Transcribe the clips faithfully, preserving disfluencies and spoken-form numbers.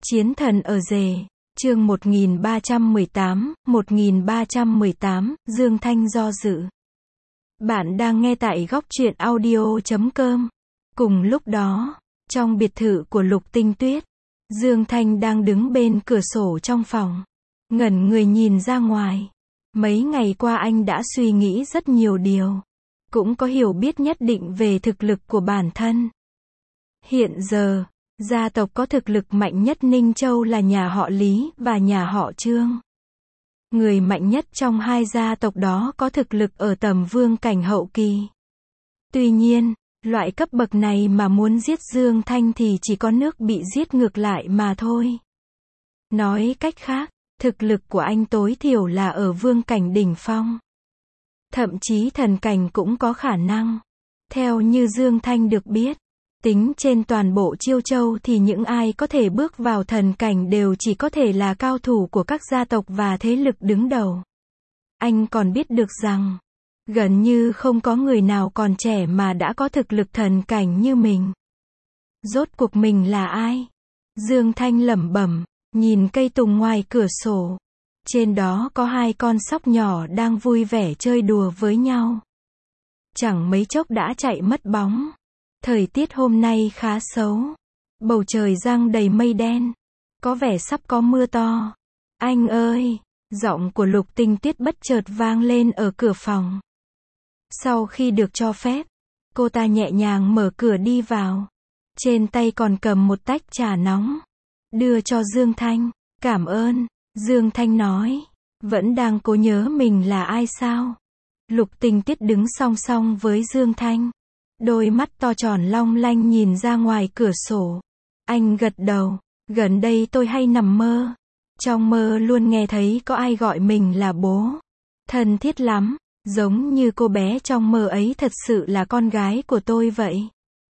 Chiến thần ở rể, chương một nghìn ba trăm mười tám, một nghìn ba trăm mười tám, Dương Thanh do dự. Bạn đang nghe tại góc truyện audio chấm com. Cùng lúc đó, trong biệt thự của Lục Tinh Tuyết, Dương Thanh đang đứng bên cửa sổ trong phòng, ngẩn người nhìn ra ngoài. Mấy ngày qua anh đã suy nghĩ rất nhiều điều, cũng có hiểu biết nhất định về thực lực của bản thân. Hiện giờ, gia tộc có thực lực mạnh nhất Ninh Châu là nhà họ Lý và nhà họ Trương. Người mạnh nhất trong hai gia tộc đó có thực lực ở tầm vương cảnh hậu kỳ. Tuy nhiên, loại cấp bậc này mà muốn giết Dương Thanh thì chỉ có nước bị giết ngược lại mà thôi. Nói cách khác, thực lực của anh tối thiểu là ở vương cảnh đỉnh phong. Thậm chí thần cảnh cũng có khả năng. Theo như Dương Thanh được biết, tính trên toàn bộ Chiêu Châu thì những ai có thể bước vào thần cảnh đều chỉ có thể là cao thủ của các gia tộc và thế lực đứng đầu. Anh còn biết được rằng, gần như không có người nào còn trẻ mà đã có thực lực thần cảnh như mình. Rốt cuộc mình là ai? Dương Thanh lẩm bẩm, nhìn cây tùng ngoài cửa sổ. Trên đó có hai con sóc nhỏ đang vui vẻ chơi đùa với nhau. Chẳng mấy chốc đã chạy mất bóng. Thời tiết hôm nay khá xấu. Bầu trời giăng đầy mây đen. Có vẻ sắp có mưa to. Anh ơi! Giọng của Lục Tinh Tuyết bất chợt vang lên ở cửa phòng. Sau khi được cho phép, cô ta nhẹ nhàng mở cửa đi vào. Trên tay còn cầm một tách trà nóng. Đưa cho Dương Thanh. Cảm ơn. Dương Thanh nói. Vẫn đang cố nhớ mình là ai sao? Lục Tinh Tuyết đứng song song với Dương Thanh. Đôi mắt to tròn long lanh nhìn ra ngoài cửa sổ. Anh gật đầu. Gần đây tôi hay nằm mơ. Trong mơ luôn nghe thấy có ai gọi mình là bố. Thân thiết lắm. Giống như cô bé trong mơ ấy thật sự là con gái của tôi vậy.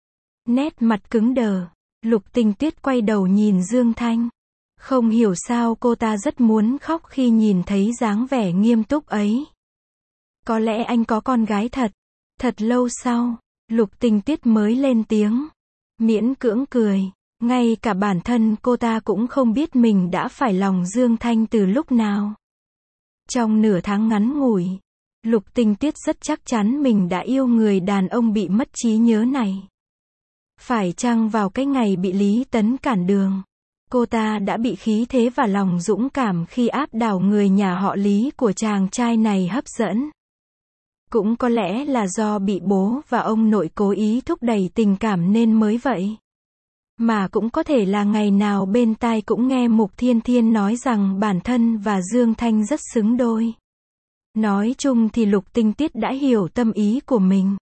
Nét mặt cứng đờ. Lục Tinh Tuyết quay đầu nhìn Dương Thanh. Không hiểu sao cô ta rất muốn khóc khi nhìn thấy dáng vẻ nghiêm túc ấy. Có lẽ anh có con gái thật. Thật lâu sau, Lục Tinh Tuyết mới lên tiếng. Miễn cưỡng cười. Ngay cả bản thân cô ta cũng không biết mình đã phải lòng Dương Thanh từ lúc nào. Trong nửa tháng ngắn ngủi, Lục Tinh Tuyết rất chắc chắn mình đã yêu người đàn ông bị mất trí nhớ này. Phải chăng vào cái ngày bị Lý Tấn cản đường, cô ta đã bị khí thế và lòng dũng cảm khi áp đảo người nhà họ Lý của chàng trai này hấp dẫn. Cũng có lẽ là do bị bố và ông nội cố ý thúc đẩy tình cảm nên mới vậy. Mà cũng có thể là ngày nào bên tai cũng nghe Mục Thiên Thiên nói rằng bản thân và Dương Thanh rất xứng đôi. Nói chung thì Lục Tinh Tuyết đã hiểu tâm ý của mình.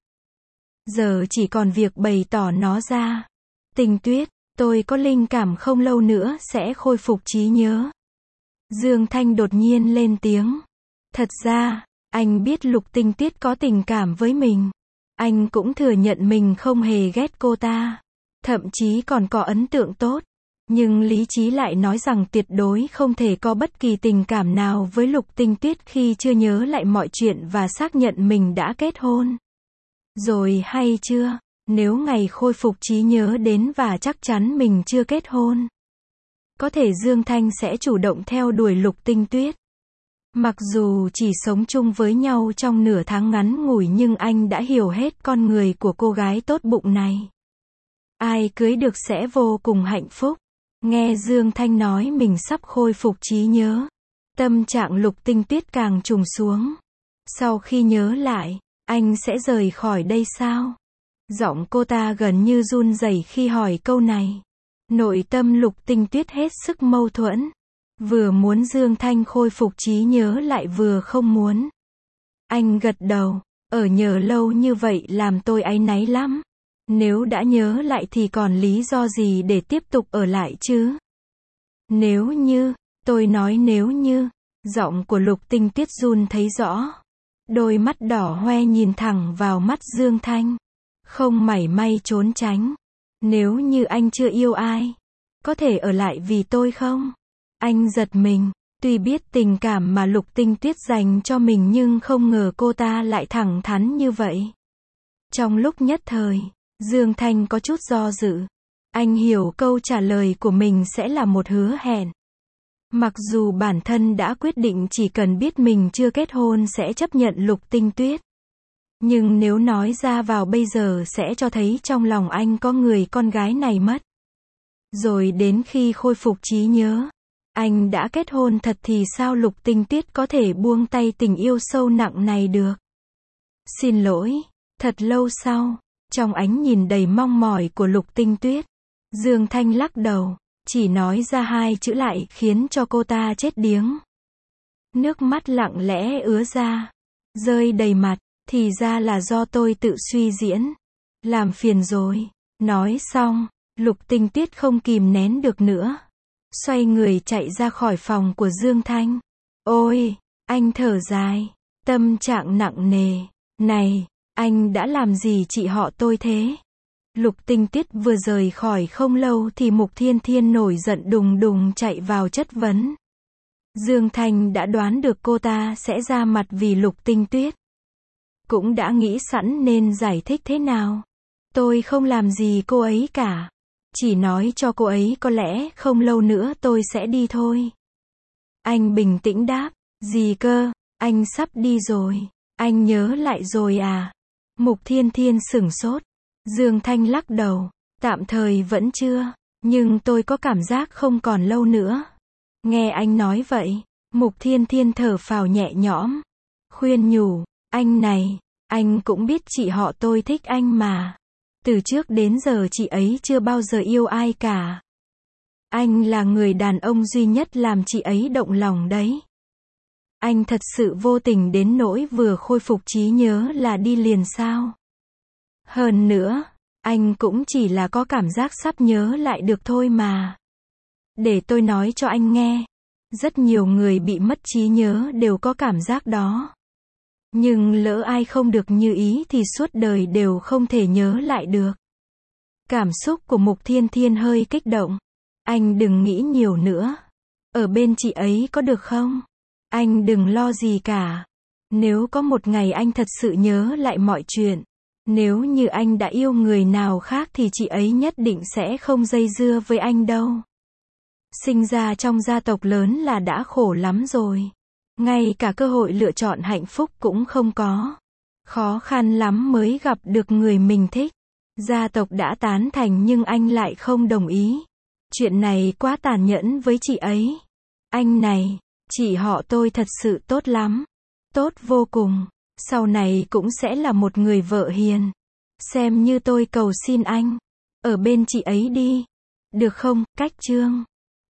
Giờ chỉ còn việc bày tỏ nó ra. Tinh Tuyết, tôi có linh cảm không lâu nữa sẽ khôi phục trí nhớ. Dương Thanh đột nhiên lên tiếng. Thật ra, anh biết Lục Tinh Tuyết có tình cảm với mình. Anh cũng thừa nhận mình không hề ghét cô ta. Thậm chí còn có ấn tượng tốt. Nhưng lý trí lại nói rằng tuyệt đối không thể có bất kỳ tình cảm nào với Lục Tinh Tuyết khi chưa nhớ lại mọi chuyện và xác nhận mình đã kết hôn. Rồi hay chưa, nếu ngày khôi phục trí nhớ đến và chắc chắn mình chưa kết hôn, có thể Dương Thanh sẽ chủ động theo đuổi Lục Tinh Tuyết. Mặc dù chỉ sống chung với nhau trong nửa tháng ngắn ngủi nhưng anh đã hiểu hết con người của cô gái tốt bụng này. Ai cưới được sẽ vô cùng hạnh phúc. Nghe Dương Thanh nói mình sắp khôi phục trí nhớ, tâm trạng Lục Tinh Tuyết càng trùng xuống. Sau khi nhớ lại, anh sẽ rời khỏi đây sao? Giọng cô ta gần như run rẩy khi hỏi câu này. Nội tâm Lục Tinh Tuyết hết sức mâu thuẫn. Vừa muốn Dương Thanh khôi phục trí nhớ lại vừa không muốn. Anh gật đầu. Ở nhờ lâu như vậy làm tôi áy náy lắm. Nếu đã nhớ lại thì còn lý do gì để tiếp tục ở lại chứ? Nếu như, tôi nói nếu như, giọng của Lục Tinh Tuyết run thấy rõ. Đôi mắt đỏ hoe nhìn thẳng vào mắt Dương Thanh. Không mảy may trốn tránh. Nếu như anh chưa yêu ai, có thể ở lại vì tôi không? Anh giật mình. Tuy biết tình cảm mà Lục Tinh Tuyết dành cho mình nhưng không ngờ cô ta lại thẳng thắn như vậy. Trong lúc nhất thời, Dương Thanh có chút do dự. Anh hiểu câu trả lời của mình sẽ là một hứa hẹn. Mặc dù bản thân đã quyết định chỉ cần biết mình chưa kết hôn sẽ chấp nhận Lục Tinh Tuyết. Nhưng nếu nói ra vào bây giờ sẽ cho thấy trong lòng anh có người con gái này mất. Rồi đến khi khôi phục trí nhớ, anh đã kết hôn thật thì sao Lục Tinh Tuyết có thể buông tay tình yêu sâu nặng này được? Xin lỗi. Thật lâu sau, trong ánh nhìn đầy mong mỏi của Lục Tinh Tuyết, Dương Thanh lắc đầu, chỉ nói ra hai chữ lại khiến cho cô ta chết điếng. Nước mắt lặng lẽ ứa ra, rơi đầy mặt, thì ra là do tôi tự suy diễn. Làm phiền rồi. Nói xong, Lục Tinh Tuyết không kìm nén được nữa. Xoay người chạy ra khỏi phòng của Dương Thanh. Ôi, anh thở dài, tâm trạng nặng nề. Này, anh đã làm gì chị họ tôi thế? Lục Tinh Tuyết vừa rời khỏi không lâu thì Mục Thiên Thiên nổi giận đùng đùng chạy vào chất vấn. Dương Thanh đã đoán được cô ta sẽ ra mặt vì Lục Tinh Tuyết. Cũng đã nghĩ sẵn nên giải thích thế nào. Tôi không làm gì cô ấy cả. Chỉ nói cho cô ấy có lẽ không lâu nữa tôi sẽ đi thôi. Anh bình tĩnh đáp. Gì cơ? Anh sắp đi rồi. Anh nhớ lại rồi à? Mục Thiên Thiên sửng sốt. Dương Thanh lắc đầu. Tạm thời vẫn chưa. Nhưng tôi có cảm giác không còn lâu nữa. Nghe anh nói vậy, Mục Thiên Thiên thở phào nhẹ nhõm. Khuyên nhủ. Anh này, anh cũng biết chị họ tôi thích anh mà. Từ trước đến giờ chị ấy chưa bao giờ yêu ai cả. Anh là người đàn ông duy nhất làm chị ấy động lòng đấy. Anh thật sự vô tình đến nỗi vừa khôi phục trí nhớ là đi liền sao? Hơn nữa, anh cũng chỉ là có cảm giác sắp nhớ lại được thôi mà. Để tôi nói cho anh nghe. Rất nhiều người bị mất trí nhớ đều có cảm giác đó. Nhưng lỡ ai không được như ý thì suốt đời đều không thể nhớ lại được. Cảm xúc của Mục Thiên Thiên hơi kích động. Anh đừng nghĩ nhiều nữa. Ở bên chị ấy có được không? Anh đừng lo gì cả. Nếu có một ngày anh thật sự nhớ lại mọi chuyện, nếu như anh đã yêu người nào khác thì chị ấy nhất định sẽ không dây dưa với anh đâu. Sinh ra trong gia tộc lớn là đã khổ lắm rồi. Ngay cả cơ hội lựa chọn hạnh phúc cũng không có. Khó khăn lắm mới gặp được người mình thích. Gia tộc đã tán thành nhưng anh lại không đồng ý. Chuyện này quá tàn nhẫn với chị ấy. Anh này, chị họ tôi thật sự tốt lắm. Tốt vô cùng. Sau này cũng sẽ là một người vợ hiền. Xem như tôi cầu xin anh. Ở bên chị ấy đi. Được không, Cách Trương?